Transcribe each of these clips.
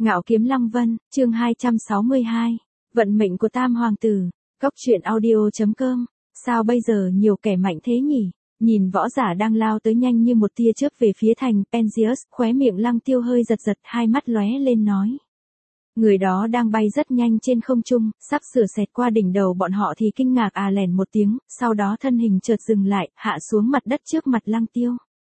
Ngạo Kiếm Lăng Vân, chương 262. Vận mệnh của Tam Hoàng tử. Cốc truyện audio.com. Sao bây giờ nhiều kẻ mạnh thế nhỉ? Nhìn võ giả đang lao tới nhanh như một tia chớp về phía thành Penzius, khóe miệng Lăng Tiêu hơi giật giật, hai mắt lóe lên nói. Người đó đang bay rất nhanh trên không trung, sắp sửa xẹt qua đỉnh đầu bọn họ thì kinh ngạc lèn một tiếng, sau đó thân hình chợt dừng lại, hạ xuống mặt đất trước mặt Lăng Tiêu.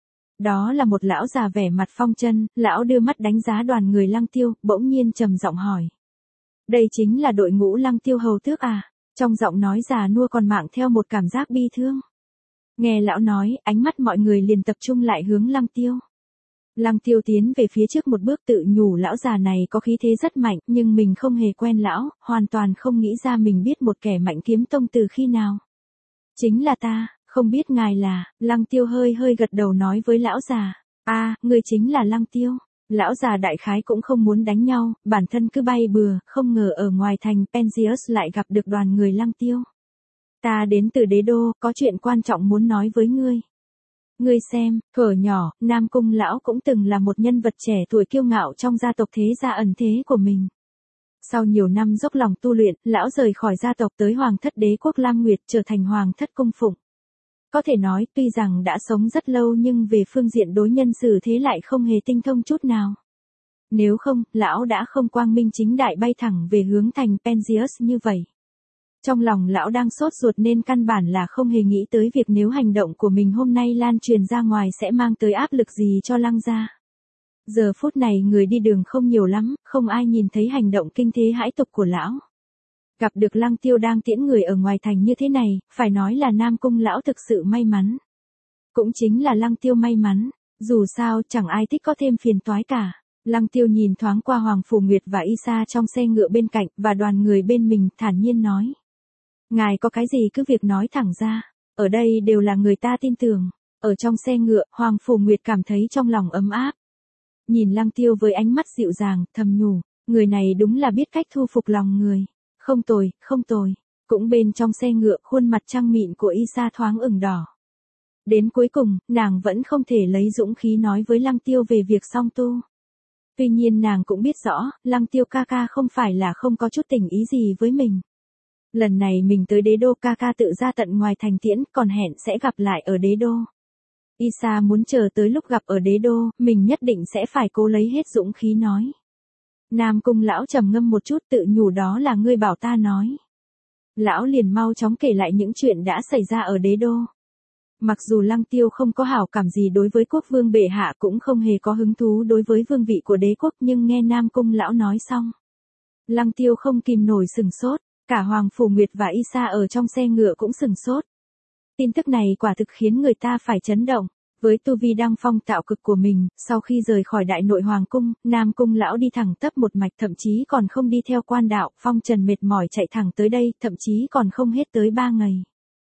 Đó là một lão già vẻ mặt phong chân, lão đưa mắt đánh giá đoàn người Lăng Tiêu, bỗng nhiên trầm giọng hỏi. Đây chính là đội ngũ Lăng Tiêu hầu tước à? Trong giọng nói già nua còn mang theo một cảm giác bi thương. Nghe lão nói, ánh mắt mọi người liền tập trung lại hướng Lăng Tiêu. Lăng Tiêu tiến về phía trước một bước tự nhủ lão già này có khí thế rất mạnh, nhưng mình không hề quen lão, hoàn toàn không nghĩ ra mình biết một kẻ mạnh kiếm tông từ khi nào. Chính là ta. Không biết ngài là, Lăng Tiêu hơi gật đầu nói với lão già. Ngươi chính là Lăng Tiêu. Lão già đại khái cũng không muốn đánh nhau, bản thân cứ bay bừa, không ngờ ở ngoài thành Penzius lại gặp được đoàn người Lăng Tiêu. Ta đến từ đế đô, có chuyện quan trọng muốn nói với ngươi. Ngươi xem, thuở nhỏ, Nam Cung lão cũng từng là một nhân vật trẻ tuổi kiêu ngạo trong gia tộc thế gia ẩn thế của mình. Sau nhiều năm dốc lòng tu luyện, lão rời khỏi gia tộc tới Hoàng thất đế quốc Lam Nguyệt trở thành Hoàng thất cung phụng. Có thể nói tuy rằng đã sống rất lâu nhưng về phương diện đối nhân xử thế lại không hề tinh thông chút nào. Nếu không, lão đã không quang minh chính đại bay thẳng về hướng thành Penzius như vậy. Trong lòng lão đang sốt ruột nên căn bản là không hề nghĩ tới việc nếu hành động của mình hôm nay lan truyền ra ngoài sẽ mang tới áp lực gì cho Lăng gia. Giờ phút này người đi đường không nhiều lắm, không ai nhìn thấy hành động kinh thế hãi tục của lão. Gặp được Lăng Tiêu đang tiễn người ở ngoài thành như thế này, phải nói là Nam Cung lão thực sự may mắn. Cũng chính là Lăng Tiêu may mắn, dù sao chẳng ai thích có thêm phiền toái cả. Lăng Tiêu nhìn thoáng qua Hoàng Phủ Nguyệt và Isa trong xe ngựa bên cạnh và đoàn người bên mình, thản nhiên nói. Ngài có cái gì cứ việc nói thẳng ra, ở đây đều là người ta tin tưởng. Ở trong xe ngựa, Hoàng Phủ Nguyệt cảm thấy trong lòng ấm áp. Nhìn Lăng Tiêu với ánh mắt dịu dàng, thầm nhủ, người này đúng là biết cách thu phục lòng người. Không tồi, không tồi. Cũng bên trong xe ngựa, khuôn mặt trăng mịn của Isa thoáng ửng đỏ. Đến cuối cùng, nàng vẫn không thể lấy dũng khí nói với Lăng Tiêu về việc song tu. Tuy nhiên nàng cũng biết rõ, Lăng Tiêu ca ca không phải là không có chút tình ý gì với mình. Lần này mình tới đế đô, ca ca tự ra tận ngoài thành tiễn, còn hẹn sẽ gặp lại ở đế đô. Isa muốn chờ tới lúc gặp ở đế đô, mình nhất định sẽ phải cố lấy hết dũng khí nói. Nam Cung lão trầm ngâm một chút tự nhủ đó là ngươi bảo ta nói. Lão liền mau chóng kể lại những chuyện đã xảy ra ở đế đô. Mặc dù Lăng Tiêu không có hảo cảm gì đối với quốc vương bệ hạ cũng không hề có hứng thú đối với vương vị của đế quốc nhưng nghe Nam Cung lão nói xong. Lăng Tiêu không kìm nổi sừng sốt, cả Hoàng Phủ Nguyệt và Isa ở trong xe ngựa cũng sừng sốt. Tin tức này quả thực khiến người ta phải chấn động. Với tu vi đăng phong tạo cực của mình, sau khi rời khỏi đại nội hoàng cung, Nam Cung lão đi thẳng tắp một mạch thậm chí còn không đi theo quan đạo, phong trần mệt mỏi chạy thẳng tới đây, thậm chí còn không hết tới 3 ngày.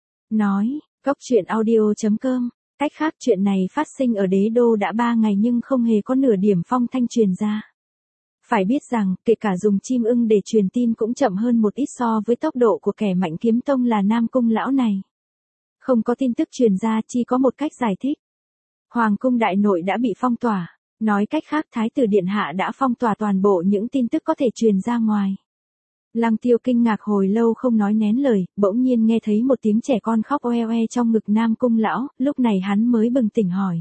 Nói, Cốc truyện audio.com, cách khác chuyện này phát sinh ở đế đô đã 3 ngày nhưng không hề có nửa điểm phong thanh truyền ra. Phải biết rằng, kể cả dùng chim ưng để truyền tin cũng chậm hơn một ít so với tốc độ của kẻ mạnh kiếm tông là Nam Cung lão này. Không có tin tức truyền ra chỉ có một cách giải thích. Hoàng cung đại nội đã bị phong tỏa, nói cách khác Thái tử Điện Hạ đã phong tỏa toàn bộ những tin tức có thể truyền ra ngoài. Lăng Tiêu kinh ngạc hồi lâu không nói nén lời, bỗng nhiên nghe thấy một tiếng trẻ con khóc oe oe trong ngực Nam Cung lão, lúc này hắn mới bừng tỉnh hỏi.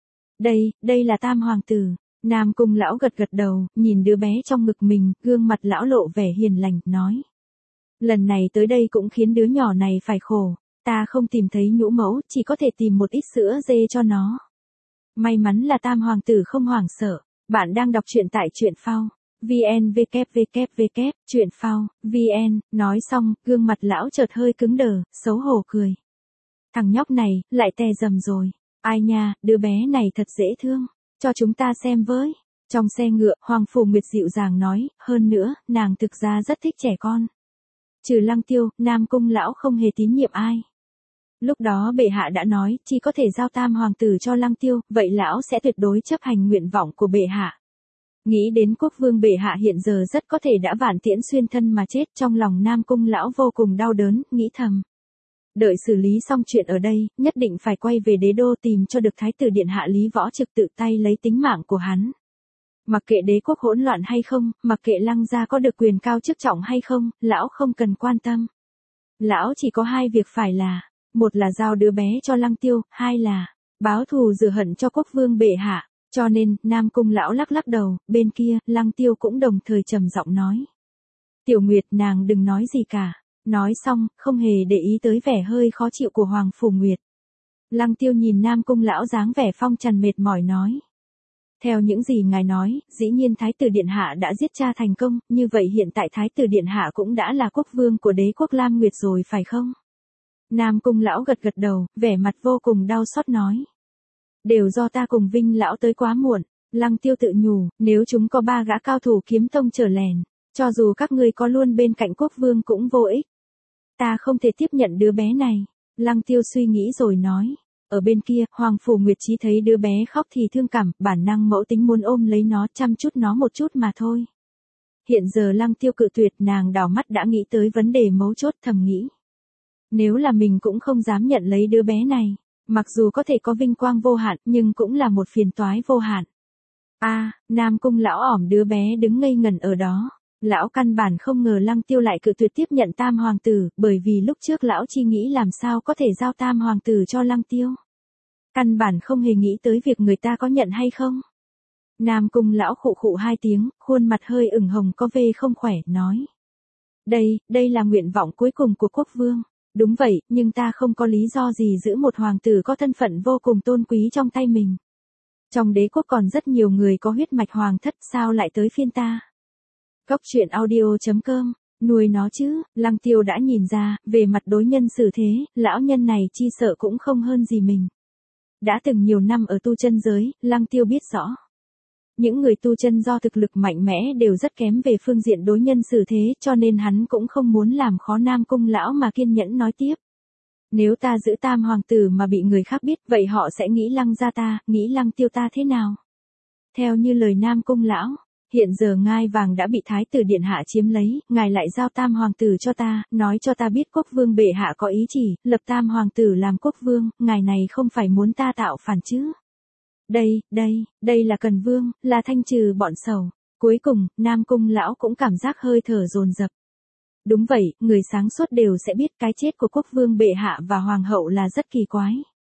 Đây là Tam Hoàng tử. Nam Cung lão gật đầu, nhìn đứa bé trong ngực mình, gương mặt lão lộ vẻ hiền lành, nói. Lần này tới đây cũng khiến đứa nhỏ này phải khổ, ta không tìm thấy nhũ mẫu, chỉ có thể tìm một ít sữa dê cho nó. May mắn là Tam Hoàng tử không hoảng sợ. Bạn đang đọc truyện tại truyện phao. VN www. Truyện phao, VN, nói xong, gương mặt lão chợt hơi cứng đờ, xấu hổ cười. Thằng nhóc này, lại tè dầm rồi. Ai nha, đứa bé này thật dễ thương. Cho chúng ta xem với. Trong xe ngựa, Hoàng Phủ Nguyệt dịu dàng nói, hơn nữa, nàng thực ra rất thích trẻ con. Trừ Lăng Tiêu, Nam Cung lão không hề tín nhiệm ai. Lúc đó bệ hạ đã nói, chỉ có thể giao Tam Hoàng tử cho Lăng Tiêu, vậy lão sẽ tuyệt đối chấp hành nguyện vọng của bệ hạ. Nghĩ đến quốc vương bệ hạ hiện giờ rất có thể đã vạn tiễn xuyên thân mà chết, trong lòng Nam Cung lão vô cùng đau đớn, nghĩ thầm. Đợi xử lý xong chuyện ở đây, nhất định phải quay về đế đô tìm cho được Thái tử Điện Hạ Lý Võ Trực tự tay lấy tính mạng của hắn. Mặc kệ đế quốc hỗn loạn hay không, mặc kệ Lăng gia có được quyền cao chức trọng hay không, lão không cần quan tâm. Lão chỉ có hai việc phải là, một là giao đứa bé cho Lăng Tiêu, hai là báo thù rửa hận cho quốc vương bệ hạ. Cho nên, Nam Cung lão lắc lắc đầu, bên kia, Lăng Tiêu cũng đồng thời trầm giọng nói. Tiểu Nguyệt, nàng đừng nói gì cả. Nói xong, không hề để ý tới vẻ hơi khó chịu của Hoàng Phủ Nguyệt. Lăng Tiêu nhìn Nam Cung lão dáng vẻ phong trần mệt mỏi nói. Theo những gì ngài nói, dĩ nhiên Thái tử Điện Hạ đã giết cha thành công, như vậy hiện tại Thái tử Điện Hạ cũng đã là quốc vương của đế quốc Lam Nguyệt rồi phải không? Nam Cung lão gật gật đầu, vẻ mặt vô cùng đau xót nói. Đều do ta cùng Vinh lão tới quá muộn. Lăng Tiêu tự nhủ, nếu chúng có 3 gã cao thủ kiếm tông trở lèn, cho dù các ngươi có luôn bên cạnh quốc vương cũng vô ích. Ta không thể tiếp nhận đứa bé này. Lăng Tiêu suy nghĩ rồi nói. Ở bên kia, Hoàng Phủ Nguyệt Trí thấy đứa bé khóc thì thương cảm, bản năng mẫu tính muốn ôm lấy nó, chăm chút nó một chút mà thôi. Hiện giờ Lăng Tiêu cự tuyệt, nàng đảo mắt đã nghĩ tới vấn đề mấu chốt, thầm nghĩ. Nếu là mình cũng không dám nhận lấy đứa bé này, mặc dù có thể có vinh quang vô hạn nhưng cũng là một phiền toái vô hạn. Nam Cung lão ỏm đứa bé đứng ngây ngẩn ở đó. Lão căn bản không ngờ Lăng Tiêu lại cự tuyệt tiếp nhận tam hoàng tử, bởi vì lúc trước lão chi nghĩ làm sao có thể giao tam hoàng tử cho Lăng Tiêu. Căn bản không hề nghĩ tới việc người ta có nhận hay không. Nam Cung lão khụ khụ 2 tiếng, khuôn mặt hơi ửng hồng có vẻ không khỏe, nói. Đây là nguyện vọng cuối cùng của quốc vương. Đúng vậy, nhưng ta không có lý do gì giữ một hoàng tử có thân phận vô cùng tôn quý trong tay mình. Trong đế quốc còn rất nhiều người có huyết mạch hoàng thất, sao lại tới phiên ta? Góc truyện audio.com, nuôi nó chứ. Lăng Tiêu đã nhìn ra, về mặt đối nhân xử thế, lão nhân này chi sợ cũng không hơn gì mình. Đã từng nhiều năm ở tu chân giới, Lăng Tiêu biết rõ. Những người tu chân do thực lực mạnh mẽ đều rất kém về phương diện đối nhân xử thế, cho nên hắn cũng không muốn làm khó Nam Cung lão mà kiên nhẫn nói tiếp. Nếu ta giữ tam hoàng tử mà bị người khác biết, vậy họ sẽ nghĩ Lăng gia ta, nghĩ Lăng Tiêu ta thế nào? Theo như lời Nam Cung lão, hiện giờ ngai vàng đã bị Thái tử Điện Hạ chiếm lấy, ngài lại giao tam hoàng tử cho ta, nói cho ta biết quốc vương bệ hạ có ý chỉ, lập tam hoàng tử làm quốc vương, ngài này không phải muốn ta tạo phản chứ? Đây là Cần Vương, là thanh trừ bọn sầu. Cuối cùng, Nam Cung lão cũng cảm giác hơi thở dồn dập. Đúng vậy, người sáng suốt đều sẽ biết cái chết của quốc vương bệ hạ và hoàng hậu là rất kỳ quái.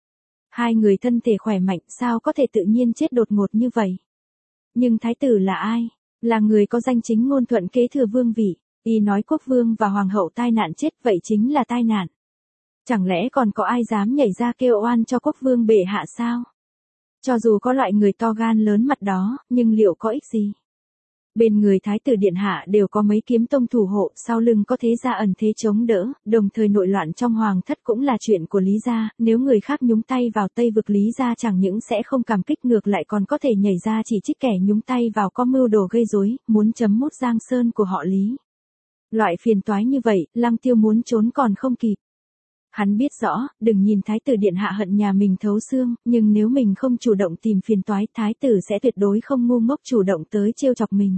Hai người thân thể khỏe mạnh sao có thể tự nhiên chết đột ngột như vậy? Nhưng thái tử là ai? Là người có danh chính ngôn thuận kế thừa vương vị. Y nói quốc vương và hoàng hậu tai nạn chết, vậy chính là tai nạn. Chẳng lẽ còn có ai dám nhảy ra kêu oan cho quốc vương bệ hạ sao? Cho dù có loại người to gan lớn mặt đó, nhưng liệu có ích gì? Bên người Thái tử Điện Hạ đều có mấy kiếm tông thủ hộ, sau lưng có thế gia ẩn thế chống đỡ, đồng thời nội loạn trong hoàng thất cũng là chuyện của Lý gia, nếu người khác nhúng tay vào Tây vực Lý gia chẳng những sẽ không cảm kích ngược lại còn có thể nhảy ra chỉ trích kẻ nhúng tay vào có mưu đồ gây rối, muốn chấm mút giang sơn của họ Lý. Loại phiền toái như vậy, Lăng Tiêu muốn trốn còn không kịp. Hắn biết rõ, đừng nhìn Thái tử Điện Hạ hận nhà mình thấu xương, nhưng nếu mình không chủ động tìm phiền toái, Thái tử sẽ tuyệt đối không ngu ngốc chủ động tới trêu chọc mình.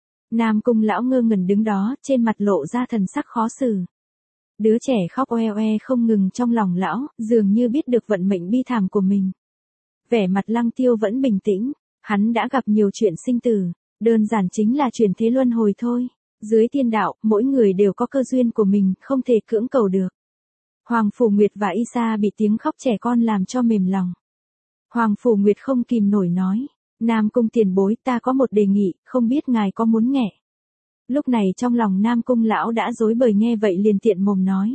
Nam Cung lão ngơ ngẩn đứng đó, trên mặt lộ ra thần sắc khó xử. Đứa trẻ khóc oe oe không ngừng trong lòng lão, dường như biết được vận mệnh bi thảm của mình. Vẻ mặt Lăng Tiêu vẫn bình tĩnh, hắn đã gặp nhiều chuyện sinh tử, đơn giản chính là chuyển thế luân hồi thôi. Dưới tiên đạo, mỗi người đều có cơ duyên của mình, không thể cưỡng cầu được. Hoàng Phủ Nguyệt và Isa bị tiếng khóc trẻ con làm cho mềm lòng. Hoàng Phủ Nguyệt không kìm nổi nói, Nam Cung tiền bối, ta có một đề nghị, không biết ngài có muốn nghe. Lúc này trong lòng Nam Cung lão đã rối bời, nghe vậy liền tiện mồm nói.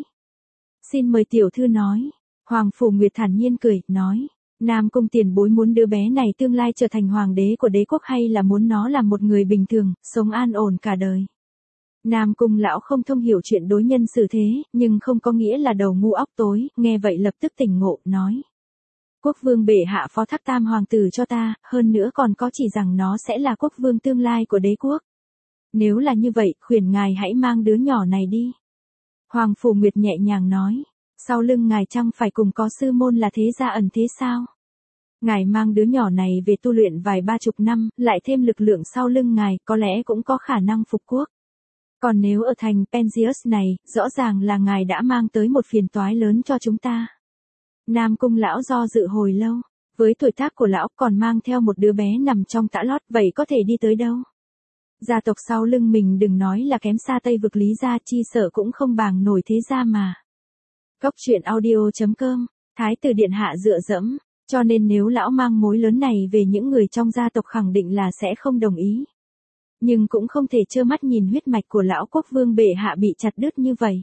Xin mời tiểu thư nói. Hoàng Phủ Nguyệt thản nhiên cười, nói, Nam Cung tiền bối muốn đứa bé này tương lai trở thành hoàng đế của đế quốc hay là muốn nó làm một người bình thường, sống an ổn cả đời. Nam Cung lão không thông hiểu chuyện đối nhân xử thế, nhưng không có nghĩa là đầu ngu óc tối, nghe vậy lập tức tỉnh ngộ, nói. Quốc vương bệ hạ phó thác tam hoàng tử cho ta, hơn nữa còn có chỉ rằng nó sẽ là quốc vương tương lai của đế quốc. Nếu là như vậy, khuyển ngài hãy mang đứa nhỏ này đi. Hoàng Phủ Nguyệt nhẹ nhàng nói, sau lưng ngài chăng phải cùng có sư môn là thế gia ẩn thế sao? Ngài mang đứa nhỏ này về tu luyện vài 30 năm, lại thêm lực lượng sau lưng ngài, có lẽ cũng có khả năng phục quốc. Còn nếu ở thành Penzius này, rõ ràng là ngài đã mang tới một phiền toái lớn cho chúng ta. Nam Cung lão do dự hồi lâu, Với tuổi tác của lão còn mang theo một đứa bé nằm trong tã lót, vậy có thể đi tới đâu? Gia tộc sau lưng mình đừng nói là kém xa Tây vực Lý gia, chi sợ cũng không bằng nổi thế gia mà. Cốc truyện audio.com, Thái tử điện hạ dựa dẫm, cho nên nếu lão mang mối lớn này về những người trong gia tộc khẳng định là sẽ không đồng ý. Nhưng cũng không thể trơ mắt nhìn huyết mạch của lão quốc vương bệ hạ bị chặt đứt như vậy.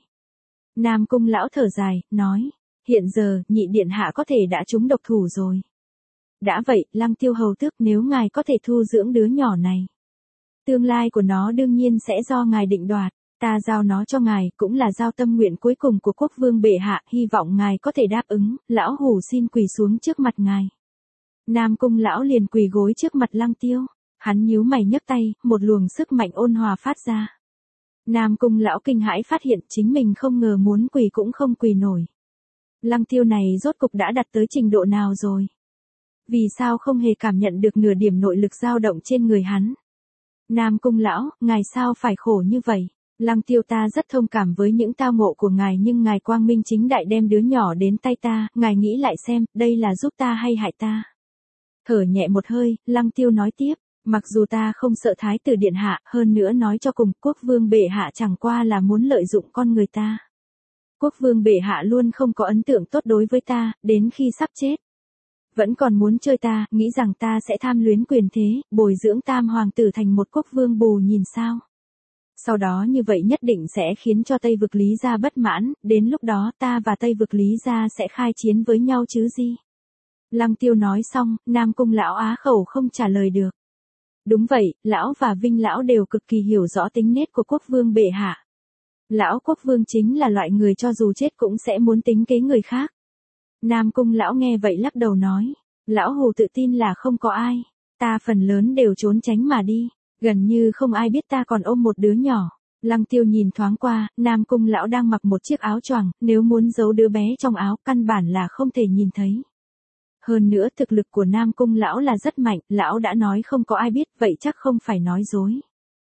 Nam cung lão thở dài, nói, hiện giờ, nhị điện hạ có thể đã trúng độc thủ rồi. Đã vậy, Lăng Tiêu hầu tước, nếu ngài có thể thu dưỡng đứa nhỏ này, tương lai của nó đương nhiên sẽ do ngài định đoạt, ta giao nó cho ngài, cũng là giao tâm nguyện cuối cùng của quốc vương bệ hạ, hy vọng ngài có thể đáp ứng. Lão hủ xin quỳ xuống trước mặt ngài. Nam cung lão liền quỳ gối trước mặt Lăng Tiêu, hắn nhíu mày nhấc tay, một luồng sức mạnh ôn hòa phát ra. Nam cung lão kinh hãi phát hiện chính mình không ngờ muốn quỳ cũng không quỳ nổi. Lăng Tiêu này rốt cục đã đạt tới trình độ nào rồi? Vì sao không hề cảm nhận được nửa điểm nội lực dao động trên người hắn? Nam cung lão, ngài sao phải khổ như vậy? Lăng Tiêu, ta rất thông cảm với những tao ngộ của ngài, nhưng ngài quang minh chính đại đem đứa nhỏ đến tay ta, ngài nghĩ lại xem, đây là giúp ta hay hại ta? Thở nhẹ một hơi, Lăng Tiêu nói tiếp, mặc dù ta không sợ Thái tử điện hạ, hơn nữa nói cho cùng, quốc vương bệ hạ chẳng qua là muốn lợi dụng con người ta. Quốc vương bệ hạ luôn không có ấn tượng tốt đối với ta, đến khi sắp chết vẫn còn muốn chơi ta, nghĩ rằng ta sẽ tham luyến quyền thế, bồi dưỡng tam hoàng tử thành một quốc vương bù nhìn sao. Sau đó như vậy nhất định sẽ khiến cho Tây vực Lý gia bất mãn, đến lúc đó ta và Tây vực Lý gia sẽ khai chiến với nhau chứ gì. Lăng Tiêu nói xong, Nam cung lão á khẩu không trả lời được. Đúng vậy, lão và Vinh lão đều cực kỳ hiểu rõ tính nết của quốc vương bệ hạ. Lão quốc vương chính là loại người cho dù chết cũng sẽ muốn tính kế người khác. Nam cung lão nghe vậy lắc đầu nói, lão hù tự tin là không có ai, ta phần lớn đều trốn tránh mà đi, gần như không ai biết ta còn ôm một đứa nhỏ. Lăng Tiêu nhìn thoáng qua, Nam cung lão đang mặc một chiếc áo choàng, nếu muốn giấu đứa bé trong áo căn bản là không thể nhìn thấy. Hơn nữa thực lực của Nam cung lão là rất mạnh, lão đã nói không có ai biết, vậy chắc không phải nói dối.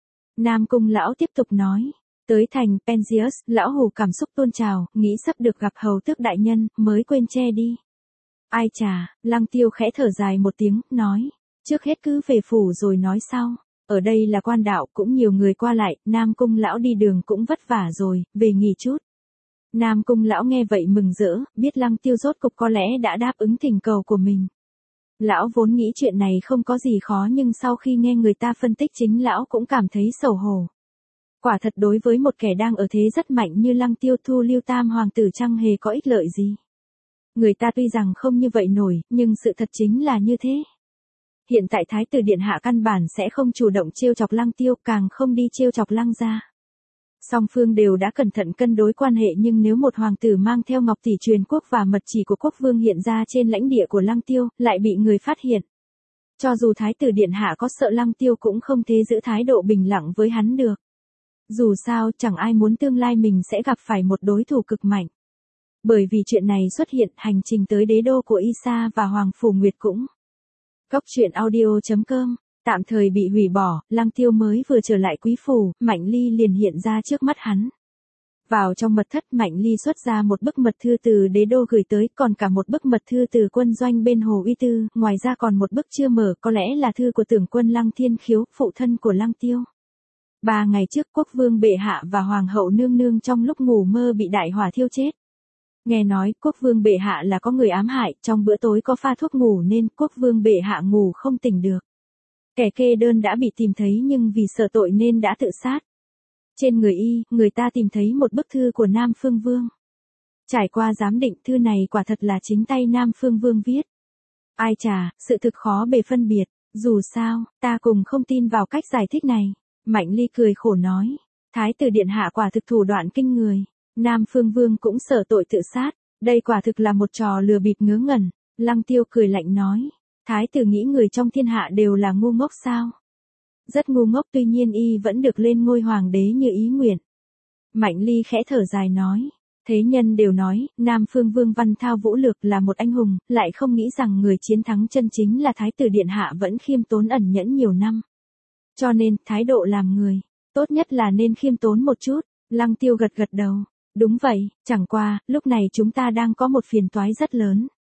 Nam cung lão tiếp tục nói, tới thành Penzius, lão hù cảm xúc tôn trào, nghĩ sắp được gặp hầu tước đại nhân, mới quên che đi. Ai chà, Lăng Tiêu khẽ thở dài một tiếng, nói, trước hết cứ về phủ rồi nói sau, ở đây là quan đạo, cũng nhiều người qua lại, Nam cung lão đi đường cũng vất vả rồi, về nghỉ chút. Nam cung lão nghe vậy mừng rỡ, biết Lăng Tiêu rốt cục có lẽ đã đáp ứng thỉnh cầu của mình. Lão vốn nghĩ chuyện này không có gì khó, nhưng sau khi nghe người ta phân tích chính lão cũng cảm thấy xấu hổ. Quả thật đối với một kẻ đang ở thế rất mạnh như Lăng Tiêu, thu lưu tam hoàng tử chẳng hề có ích lợi gì. Người ta tuy rằng không như vậy nổi, nhưng sự thật chính là như thế. Hiện tại Thái tử điện hạ căn bản sẽ không chủ động trêu chọc Lăng Tiêu, càng không đi trêu chọc Lăng gia. Song phương đều đã cẩn thận cân đối quan hệ, nhưng nếu một hoàng tử mang theo ngọc tỷ truyền quốc và mật chỉ của quốc vương hiện ra trên lãnh địa của Lăng Tiêu, lại bị người phát hiện. Cho dù Thái tử điện hạ có sợ Lăng Tiêu cũng không thể giữ thái độ bình lặng với hắn được. Dù sao, chẳng ai muốn tương lai mình sẽ gặp phải một đối thủ cực mạnh. Bởi vì chuyện này xuất hiện, hành trình tới đế đô của Isa và Hoàng Phủ Nguyệt cũng. Cốc truyện audio.com, tạm thời bị hủy bỏ, Lăng Tiêu mới vừa trở lại quý phủ, Mạnh Ly liền hiện ra trước mắt hắn. Vào trong mật thất, Mạnh Ly xuất ra một bức mật thư từ đế đô gửi tới, còn cả một bức mật thư từ quân doanh bên Hồ Uy Tư, ngoài ra còn một bức chưa mở, có lẽ là thư của tưởng quân Lăng Thiên Khiếu, phụ thân của Lăng Tiêu. 3 ngày trước, quốc vương bệ hạ và hoàng hậu nương nương trong lúc ngủ mơ bị đại hỏa thiêu chết. Nghe nói, quốc vương bệ hạ là có người ám hại, trong bữa tối có pha thuốc ngủ nên quốc vương bệ hạ ngủ không tỉnh được. Kẻ kê đơn đã bị tìm thấy nhưng vì sợ tội nên đã tự sát. Trên người y, người ta tìm thấy một bức thư của Nam Phương Vương. Trải qua giám định, thư này quả thật là chính tay Nam Phương Vương viết. Ai chà, sự thực khó bề phân biệt, dù sao, ta cùng không tin vào cách giải thích này. Mạnh Ly cười khổ nói, Thái tử điện hạ quả thực thủ đoạn kinh người, Nam Phương Vương cũng sợ tội tự sát, đây quả thực là một trò lừa bịp ngớ ngẩn. Lăng Tiêu cười lạnh nói, Thái tử nghĩ người trong thiên hạ đều là ngu ngốc sao? Rất ngu ngốc, tuy nhiên y vẫn được lên ngôi hoàng đế như ý nguyện. Mạnh Ly khẽ thở dài nói, thế nhân đều nói, Nam Phương Vương văn thao vũ lược là một anh hùng, lại không nghĩ rằng người chiến thắng chân chính là Thái tử điện hạ vẫn khiêm tốn ẩn nhẫn nhiều năm. Cho nên, thái độ làm người, tốt nhất là nên khiêm tốn một chút. Lăng Tiêu gật gật đầu. Đúng vậy, chẳng qua, lúc này chúng ta đang có một phiền toái rất lớn.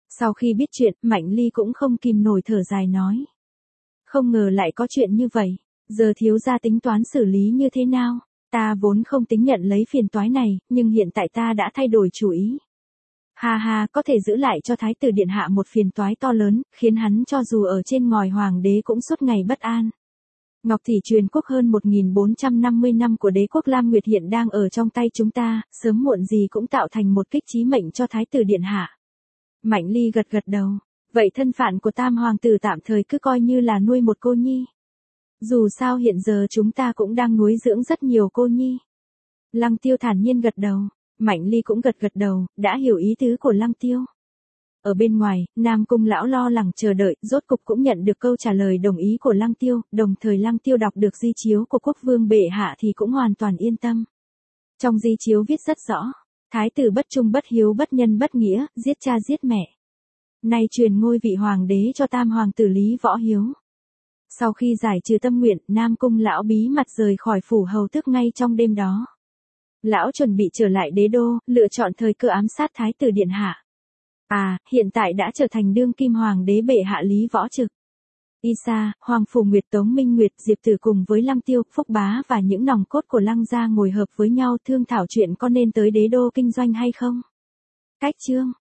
Sau khi biết chuyện, Mạnh Ly cũng không kìm nổi thở dài nói. Không ngờ lại có chuyện như vậy, giờ thiếu gia tính toán xử lý như thế nào? Ta vốn không tính nhận lấy phiền toái này, nhưng hiện tại ta đã thay đổi chủ ý. Ha ha, có thể giữ lại cho Thái tử Điện Hạ một phiền toái to lớn, khiến hắn cho dù ở trên ngòi hoàng đế cũng suốt ngày bất an. Ngọc Thị truyền quốc hơn 1450 năm của đế quốc Lam Nguyệt hiện đang ở trong tay chúng ta, sớm muộn gì cũng tạo thành một kích chí mệnh cho Thái tử Điện Hạ. Mạnh Ly gật gật đầu. Vậy thân phận của Tam Hoàng tử tạm thời cứ coi như là nuôi một cô nhi. Dù sao hiện giờ chúng ta cũng đang nuôi dưỡng rất nhiều cô nhi. Lăng Tiêu thản nhiên gật đầu. Mạnh Ly cũng gật gật đầu, đã hiểu ý tứ của Lăng Tiêu. Ở bên ngoài, Nam Cung lão lo lắng chờ đợi, rốt cục cũng nhận được câu trả lời đồng ý của Lăng Tiêu, đồng thời Lăng Tiêu đọc được di chiếu của quốc vương bệ hạ thì cũng hoàn toàn yên tâm. Trong di chiếu viết rất rõ, thái tử bất trung bất hiếu bất nhân bất nghĩa, giết cha giết mẹ. Nay truyền ngôi vị hoàng đế cho Tam Hoàng tử Lý Võ Hiếu. Sau khi giải trừ tâm nguyện, Nam Cung lão bí mật rời khỏi phủ hầu tước ngay trong đêm đó. Lão chuẩn bị trở lại đế đô, lựa chọn thời cơ ám sát thái tử Điện Hạ. Hiện tại đã trở thành đương kim hoàng đế bệ hạ Lý Võ Trực. Isa, Hoàng Phủ Nguyệt Tống Minh Nguyệt, Diệp Tử cùng với Lăng Tiêu, Phúc Bá và những nòng cốt của Lăng gia ngồi hợp với nhau thương thảo chuyện có nên tới đế đô kinh doanh hay không. Cách chương